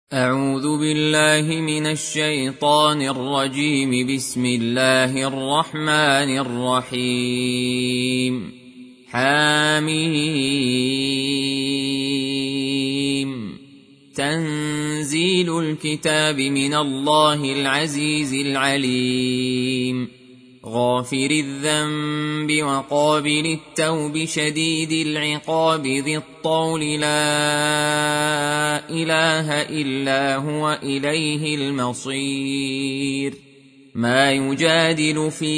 أعوذ بالله من الشيطان الرجيم. بسم الله الرحمن الرحيم. حميم. تنزيل الكتاب من الله العزيز العليم. غافر الذنب وقابل التوب شديد العقاب ذي الطول لا إله إلا هو إليه المصير. ما يجادل في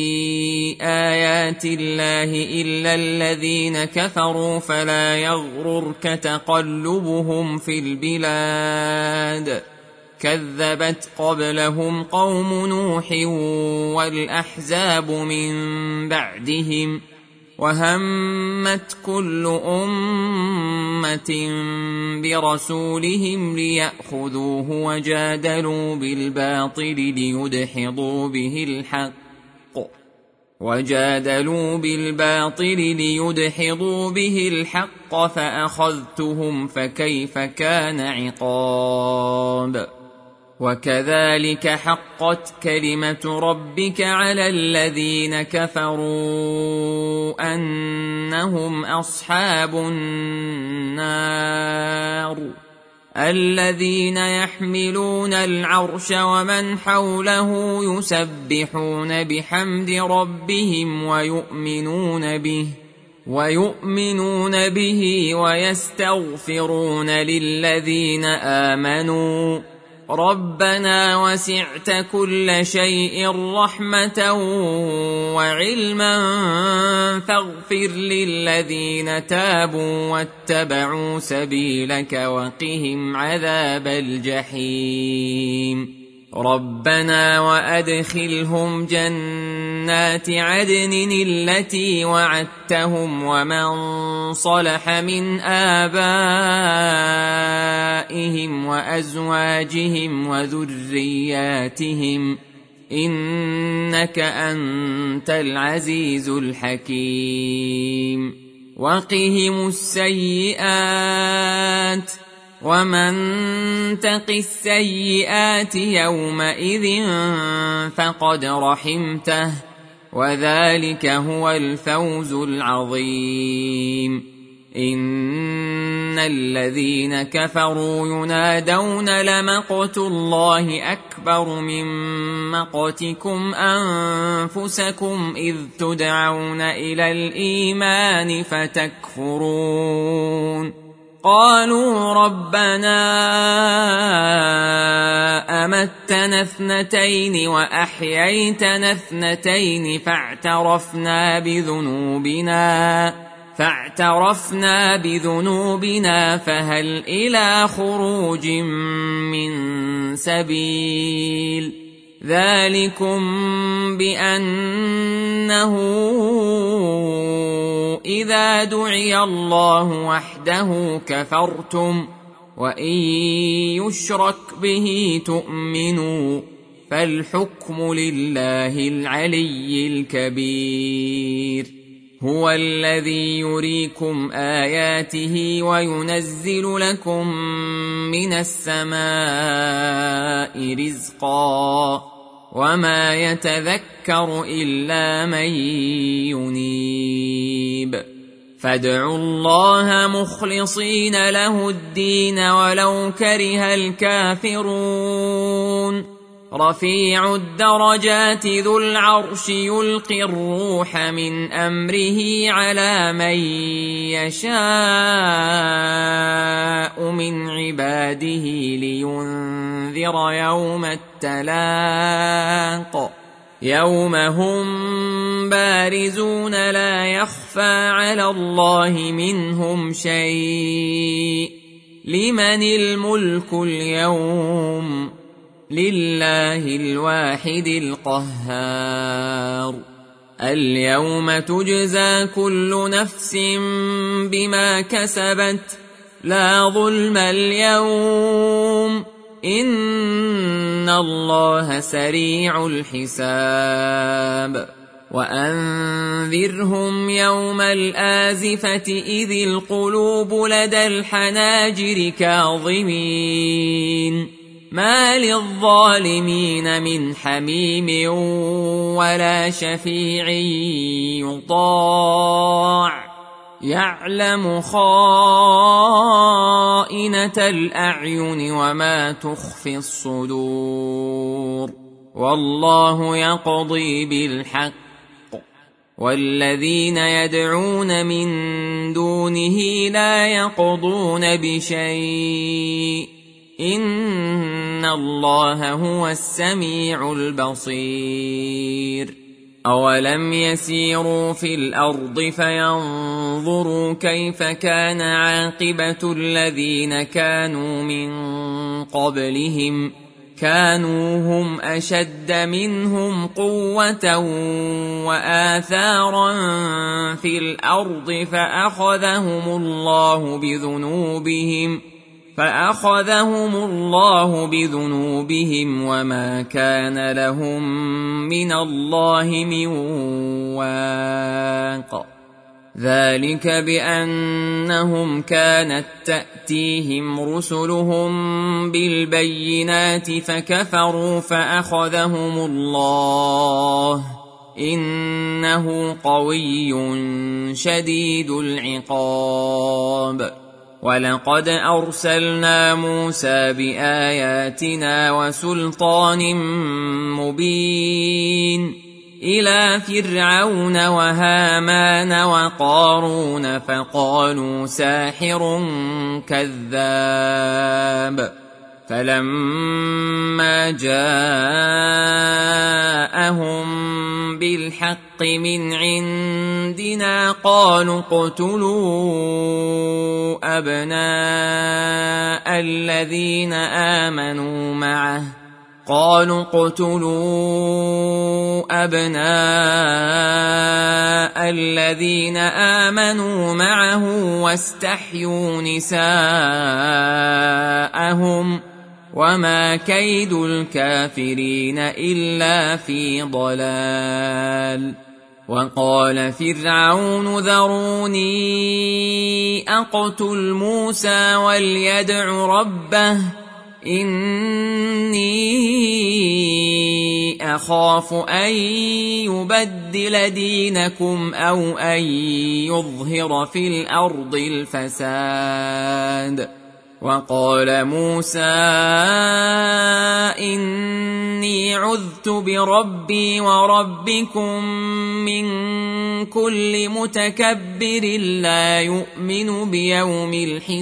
آيات الله إلا الذين كفروا فلا يغررك تقلبهم في البلاد. كذبت قبلهم قوم نوح والأحزاب من بعدهم وهمت كل أمة برسولهم ليأخذوه وجادلوا بالباطل ليدحضوا به الحق فأخذتهم فكيف كان عقاب. وكذلك حقت كلمة ربك على الذين كفروا أنهم أصحاب النار. الذين يحملون العرش ومن حوله يسبحون بحمد ربهم ويؤمنون به ويستغفرون للذين آمنوا ربنا وسعت كل شيء رحمة وعلما فاغفر للذين تابوا واتبعوا سبيلك وقهم عذاب الجحيم. ربنا وأدخلهم جنات عدن التي وعدتهم ومن صلح من آبائهم وأزواجهم وذرياتهم إنك أنت العزيز الحكيم. وقهم السيئات ومن تق السيئات يومئذ فقد رحمته وذلك هو الفوز العظيم. إن الذين كفروا ينادون لمقت الله أكبر من مقتكم أنفسكم إذ تدعون إلى الإيمان فتكفرون. قالوا ربنا أمتنا اثنتين وأحييتنا اثنتين فاعترفنا بذنوبنا فهل إلى خروج من سبيل. ذلكم بأنه إذا دعي الله وحده كفرتم وإن يشرك به تؤمنوا فالحكم لله العلي الكبير. هو الذي يريكم آياته وينزل لكم من السماء رزقا وما يتذكر إلا من ينيب. فادعوا الله مخلصين له الدين ولو كره الكافرون. رفيع الدرجات ذو العرش يلقي الروح من أمره على من يشاء من عباده لينذر يوم التلاق يوم هم بارزون لا يخفى على الله منهم شيء. لمن الملك اليوم؟ لله الواحد القهار. اليوم تجزى كل نفس بما كسبت لا ظلم اليوم إن الله سريع الحساب. وأنذرهم يوم الآزفة إذ القلوب لدى الحناجر كاظمين ما للظالمين من حميم ولا شفيع يطاع يعلم خائنة الأعين وما تخفي الصدور والله يقضي بالحق والذين يدعون من دونه لا يقضون بشيء إن الله هو السميع البصير أولم يسيروا في الأرض فينظروا كيف كان عاقبة الذين كانوا من قبلهم كانوا هم أشد منهم قوة وآثارا في الأرض فأخذهم الله بذنوبهم وما كان لهم من الله من واق ذلك بأنهم كانت تأتيهم رسلهم بالبينات فكفروا فأخذهم الله إنه قوي شديد العقاب ولقد أرسلنا موسى بآياتنا وسلطان مبين إلى فرعون وهامان وقارون فقالوا ساحر كذاب فلما جاءهم بالحق من عندنا قالوا اقتلوا أبناء الذين آمنوا معه واستحيوا نساءهم وما كيد الكافرين إلا في ضلال وقال فرعون ذروني أقتل موسى وليدع ربه إني أخاف أن يبدل دينكم أو أن يظهر في الأرض الفساد وقال موسى إني عذت بربي وربكم من كل متكبر لا يؤمن بيوم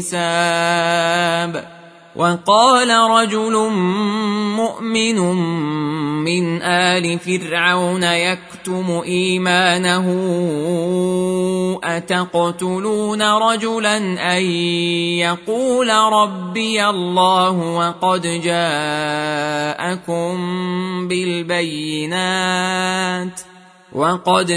الحساب وقال رجل مؤمن من آل فرعون يكتم إيمانه أتقتلون رجلا أن يقول ربي الله وقد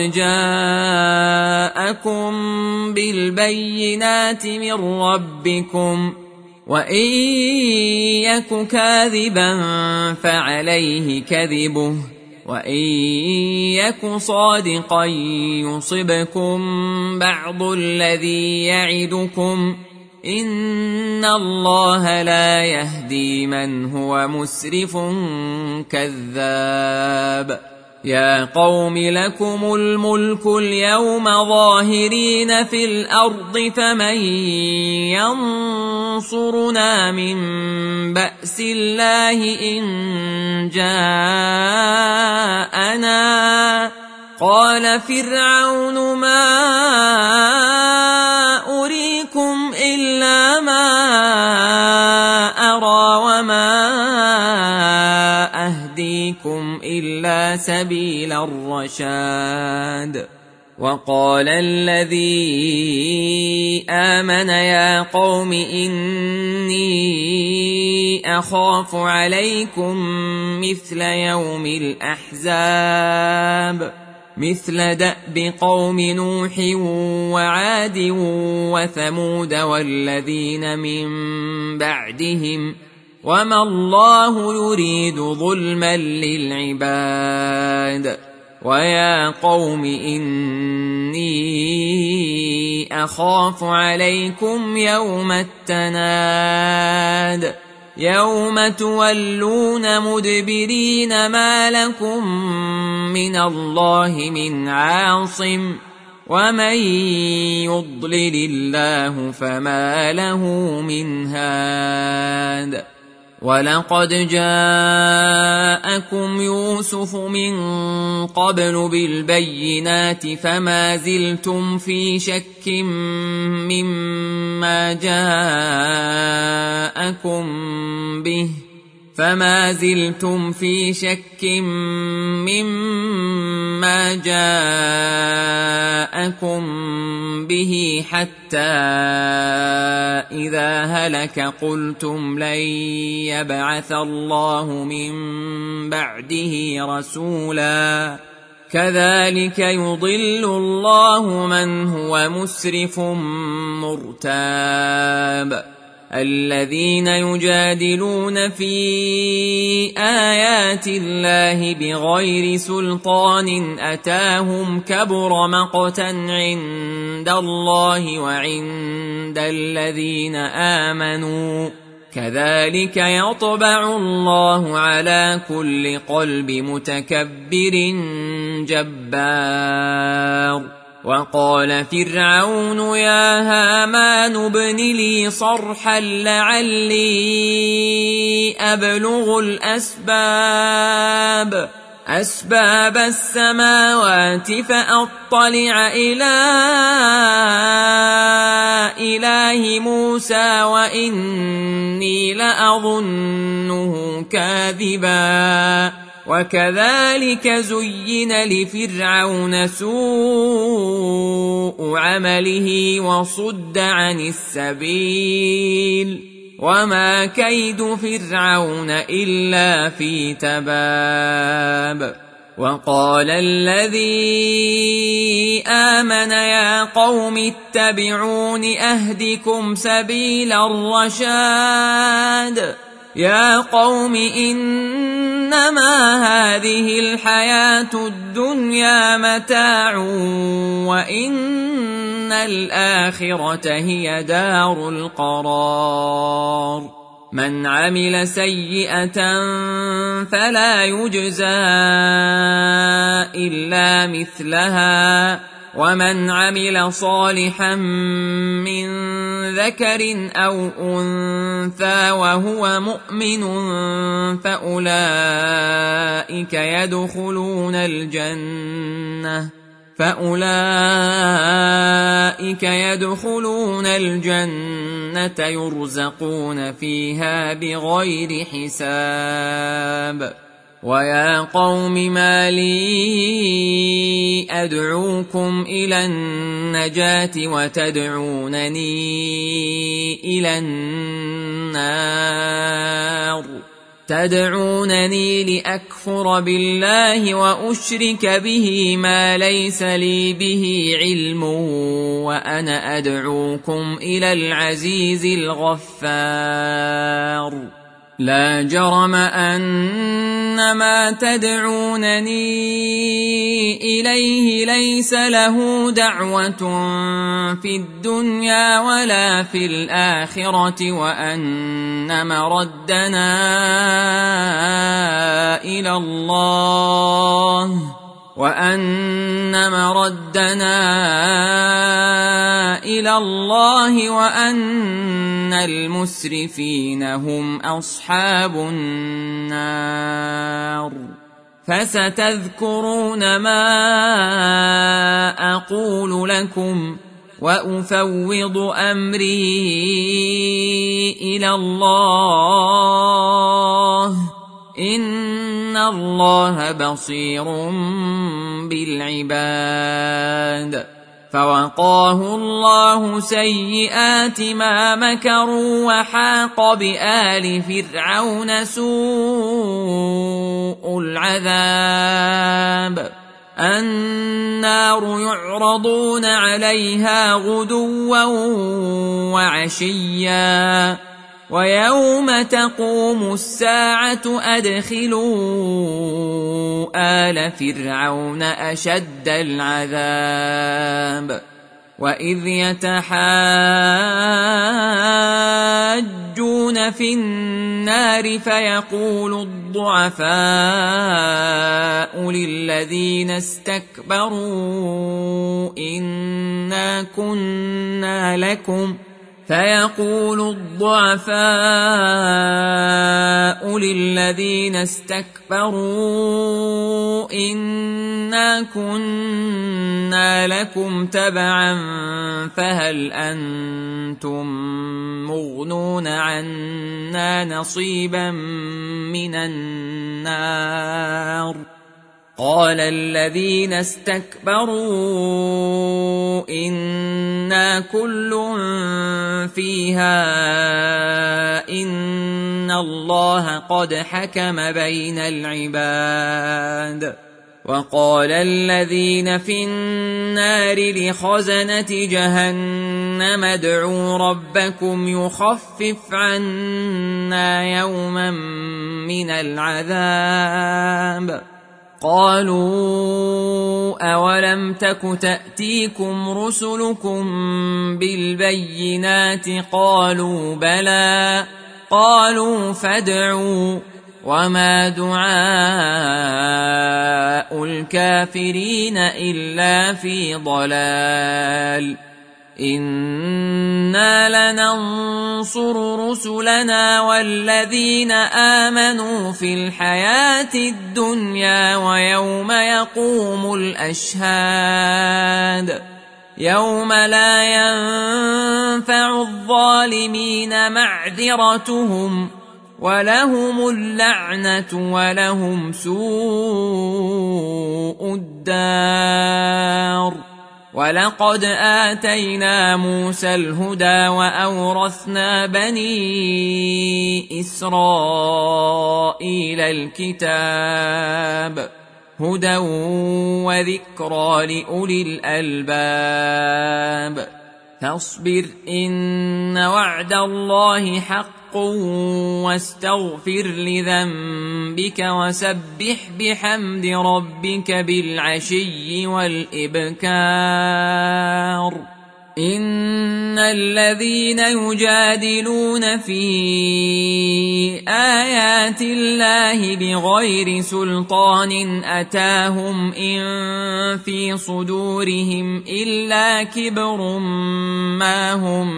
جاءكم بالبينات من ربكم وإن يك كاذبا فعليه كذبه وإن يك صادقا يصبكم بعض الذي يعدكم إن الله لا يهدي من هو مسرف كذاب يا قوم لكم الملك اليوم ظاهرين في الأرض فمن ينصرنا من بأس الله إن جاءنا قال فرعون ما أريكم إلا ما أرى وما أهديكم إلا سبيل الرشاد وقال الذي آمن يا قوم إني أخاف عليكم مثل يوم الأحزاب مثل دأب قوم نوح وعاد وثمود والذين من بعدهم وما الله يريد ظلما للعباد ويا قوم إني أخاف عليكم يوم التناد يوم تولون مدبرين ما لكم من الله من عاصم ومن يضلل الله فما له من هاد ولقد جاءكم يوسف من قبل بالبينات فما زلتم في شك مما جاءكم به حتى إذا هلك قلتم لن يبعث الله من بعده رسولا كذلك يضل الله من هو مسرف مرتاب الذين يجادلون في آيات الله بغير سلطان أتاهم كبر مقتا عند الله وعند الذين آمنوا كذلك يطبع الله على كل قلب متكبر جبار وقال فرعون يا هامان ابن لي صرحا لعلي أبلغ أسباب السماوات فأطلع إلى إله موسى وإني لأظنه كاذبا وكذلك زين لفرعون سوء عمله وصد عن السبيل وما كيد فرعون إلا في تباب وقال الذي آمن يا قوم اتبعون أهدكم سبيل الرشاد يا قوم إنما هذه الحياة الدنيا متاع وإن الآخرة هي دار القرار من عمل سيئة فلا يجزى إلا مثلها ومن عمل صالحا من ذكر أو أنثى وهو مؤمن فأولئك يدخلون الجنة يرزقون فيها بغير حساب ويا قوم ما لي أدعوكم إلى النجاة وتدعونني إلى النار تدعونني لأكفر بالله وأشرك به ما ليس لي به علم وأنا أدعوكم إلى العزيز الغفار لا جرم أن ما تدعونني إليه ليس له دعوة في الدنيا ولا في الآخرة وأن مردنا إلى الله وأن المسرفين هم أصحاب النار فستذكرون ما أقول لكم وأفوض أمري إلى الله إن الله بصير بالعباد فوقاه الله سيئات ما مكروا وحاق بآل فرعون سوء العذاب النار يعرضون عليها غدوا وعشيا ويوم تقوم الساعة أدخلوا آل فرعون أشد العذاب وإذ يتحاجون في النار فيقول الضعفاء للذين استكبروا إنا كنا لكم تبعا فهل أنتم مغنون عنا نصيبا من النار قال الذين استكبروا إنا كل فيها إن الله قد حكم بين العباد وقال الذين في النار لخزنة جهنم ادعوا ربكم يخفف عنا يوما من العذاب قالوا أولم تك تأتيكم رسلكم بالبينات قالوا بلى قالوا فادعوا وما دعاء الكافرين إلا في ضلال إنا لننصر رسلنا والذين آمنوا في الحياة الدنيا ويوم يقوم الأشهاد يوم لا ينفع الظالمين معذرتهم ولهم اللعنة ولهم سوء الدار ولقد آتينا موسى الهدى وأورثنا بني إسرائيل الكتاب هدى وذكرى لأولي الألباب فاصبر إن وعد الله حق واستغفر لذنبك وسبح بحمد ربك بالعشي والإبكار إن الذين يجادلون في آيات الله بغير سلطان أتاهم إن في صدورهم إلا كبر ما هم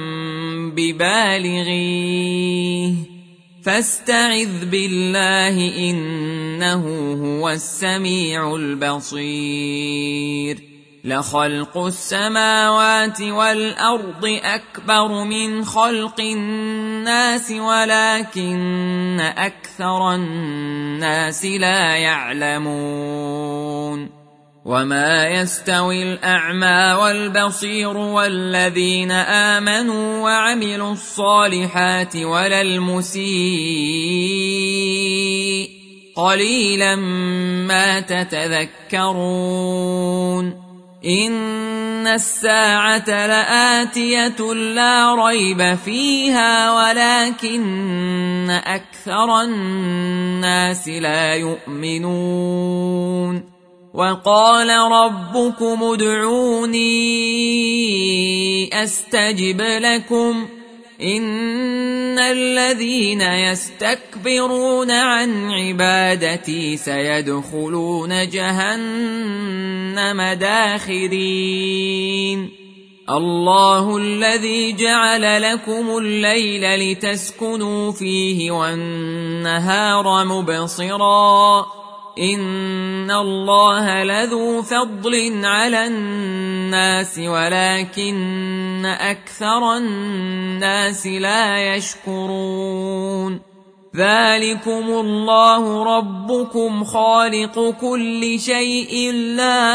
ببالغيه فاستعذ بالله إنه هو السميع البصير لخلق السماوات والأرض أكبر من خلق الناس ولكن أكثر الناس لا يعلمون وما يستوي الأعمى والبصير والذين آمنوا وعملوا الصالحات ولا المسيء قليلا ما تتذكرون إن الساعة لآتية لا ريب فيها ولكن أكثر الناس لا يؤمنون وقال ربكم ادعوني أستجب لكم إن الذين يستكبرون عن عبادتي سيدخلون جهنم داخرين الله الذي جعل لكم الليل لتسكنوا فيه والنهار مبصرا إن الله لذو فضل على الناس ولكن أكثر الناس لا يشكرون ذلكم الله ربكم خالق كل شيء لا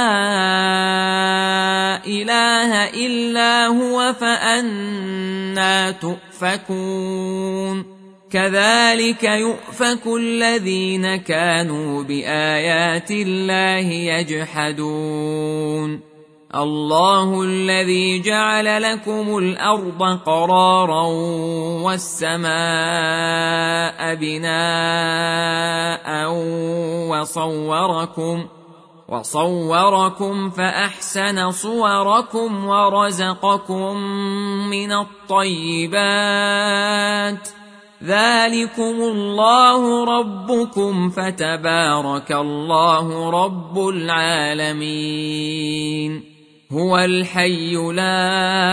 إله إلا هو فأنى تؤفكون كذلك يؤفك الذين كانوا بآيات الله يجحدون الله الذي جعل لكم الأرض قرارا والسماء بناء وصوركم فأحسن صوركم ورزقكم من الطيبات ذلكم الله ربكم فتبارك الله رب العالمين هو الحي لا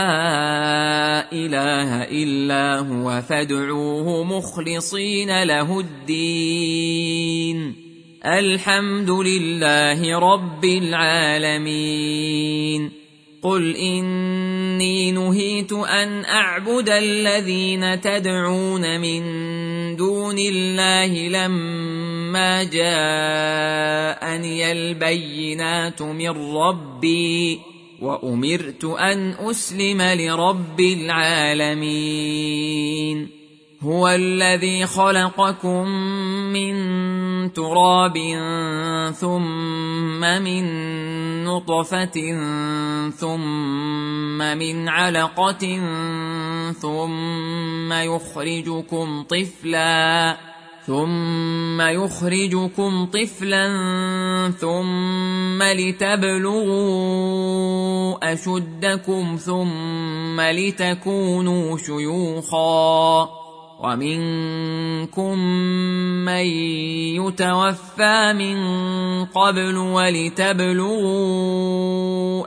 إله إلا هو فادعوه مخلصين له الدين الحمد لله رب العالمين قل إني نهيت أن أعبد الذين تدعون من دون الله لما جاءني البينات من ربي وأمرت أن أسلم لرب العالمين هو الذي خلقكم من تراب ثم من نطفة ثم من علقة ثم يخرجكم طفلا ثم لتبلغوا أشدكم ثم لتكونوا شيوخا ومنكم من يتوفى من قبل ولتبلغوا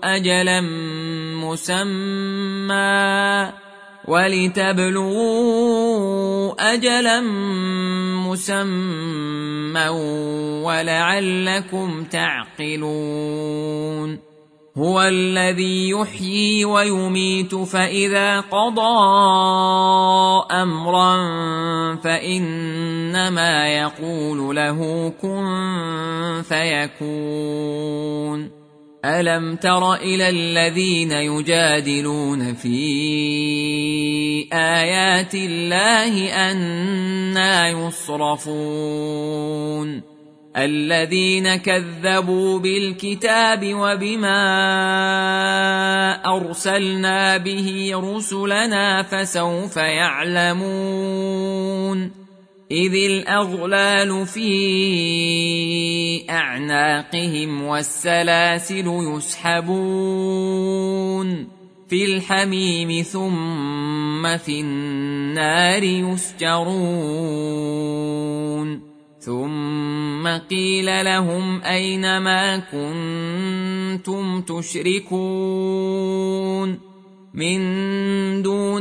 أجلا مسمى ولعلكم تعقلون هو الذي يحيي ويميت فإذا قضى أمرا فإنما يقول له كن فيكون ألم تر إلى الذين يجادلون في آيات الله أنى يصرفون الذين كذبوا بالكتاب وبما أرسلنا به رسلنا فسوف يعلمون إذ الأغلال في أعناقهم والسلاسل يسحبون في الحميم ثم في النار يسجرون ثم قيل لهم أين ما كنتم تشركون من دون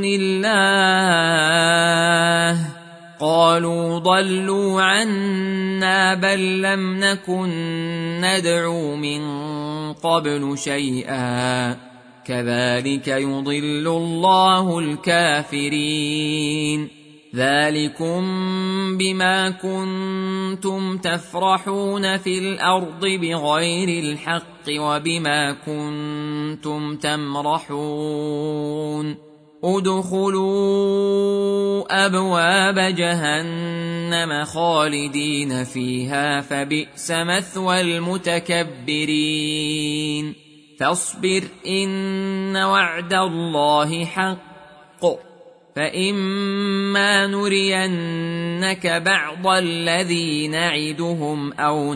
الله قالوا ضلوا عنا بل لم نكن ندعو من قبل شيئا كذلك يضل الله الكافرين ذلكم بما كنتم تفرحون في الأرض بغير الحق وبما كنتم تمرحون ادخلوا أبواب جهنم خالدين فيها فبئس مثوى المتكبرين فاصبر إن وعد الله حق فإما نرينك بعض الذي نعدهم أو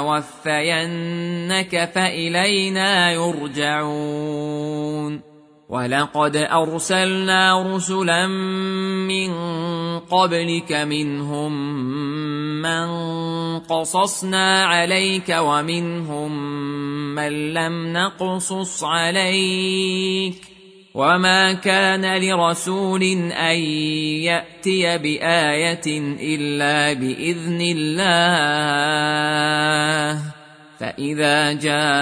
نتوفينك فإلينا يرجعون ولقد أرسلنا رسلا من قبلك منهم من قصصنا عليك ومنهم من لم نقصص عليك وما كان لرسول أن يأتي بآية إلا بإذن الله فإذا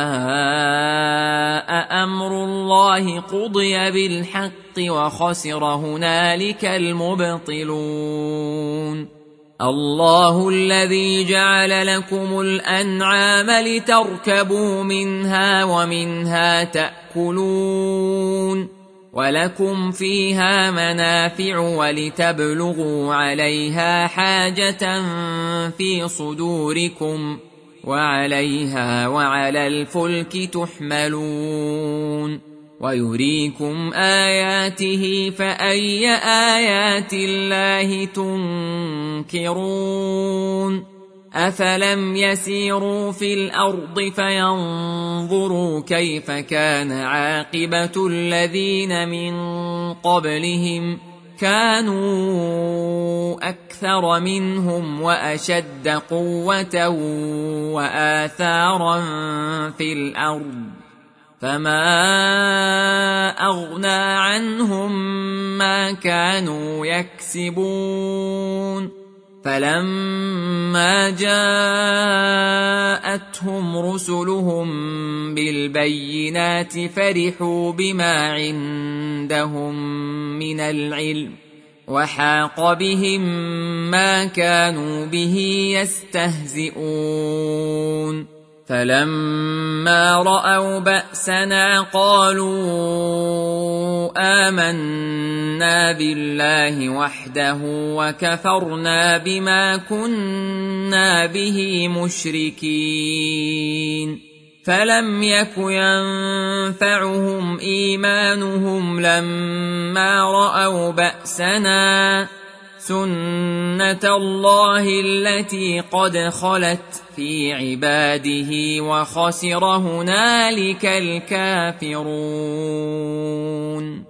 جاء أمر الله قضي بالحق وخسر هنالك المبطلون الله الذي جعل لكم الأنعام لتركبوا منها ومنها تأكلون ولكم فيها منافع ولتبلغوا عليها حاجة في صدوركم وعليها وعلى الفلك تحملون ويريكم آياته فأي آيات الله تنكرون أفلم يسيروا في الأرض فينظروا كيف كان عاقبة الذين من قبلهم كانوا أكثر منهم وأشد قوة وآثارا في الأرض فما أغنى عنهم ما كانوا يكسبون فلما جاءتهم رسلهم بالبينات فرحوا بما عندهم من العلم وحاق بهم ما كانوا به يستهزئون فلما رأوا بأسنا قالوا آمنا بالله وحده وكفرنا بما كنا به مشركين فلم يك ينفعهم إيمانهم لما رأوا بأسنا سنة الله التي قد خلت في عباده وخسر هنالك الكافرون